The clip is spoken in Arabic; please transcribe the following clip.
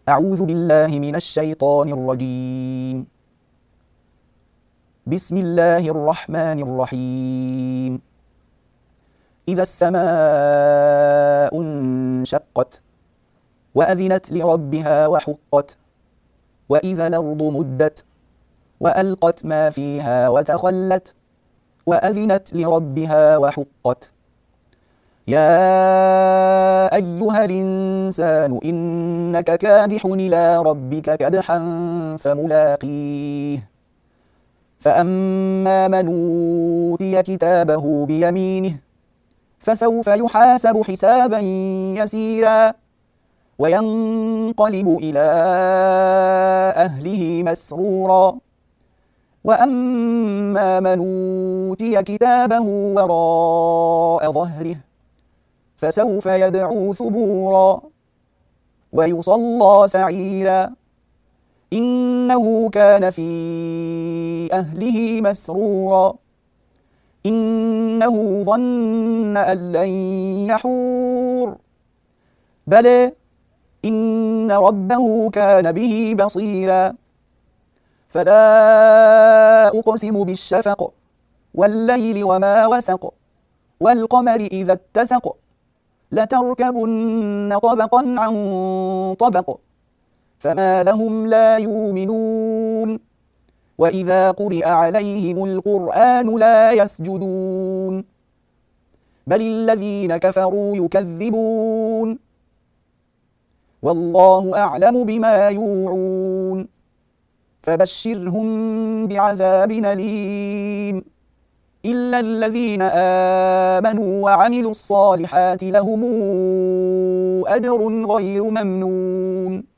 أعوذ بالله من الشيطان الرجيم. بسم الله الرحمن الرحيم. إذا السماء انشقت وأذنت لربها وحقت وإذا الأرض مدت وألقت ما فيها وتخلت وأذنت لربها وحقت يا أيها الإنسان إنك كادح إلى ربك كدحا فملاقيه فأما من أوتي كتابه بيمينه فسوف يحاسب حسابا يسيرا وينقلب إلى أهله مسرورا وأما من أوتي كتابه وراء ظهره فسوف يدعو ثبورا ويصلى سعيرا إنه كان في أهله مسرورا إنه ظن أن لن يحور بلى إن ربه كان به بصيرا فلا أقسم بالشفق والليل وما وسق والقمر إذا اتسق لتركبن طبقا عن طبق فما لهم لا يؤمنون وإذا قرئ عليهم القرآن لا يسجدون بل الذين كفروا يكذبون والله أعلم بما يوعون فبشرهم بعذاب أليم إلا الذين آمنوا وعملوا الصالحات لهم أجر غير ممنون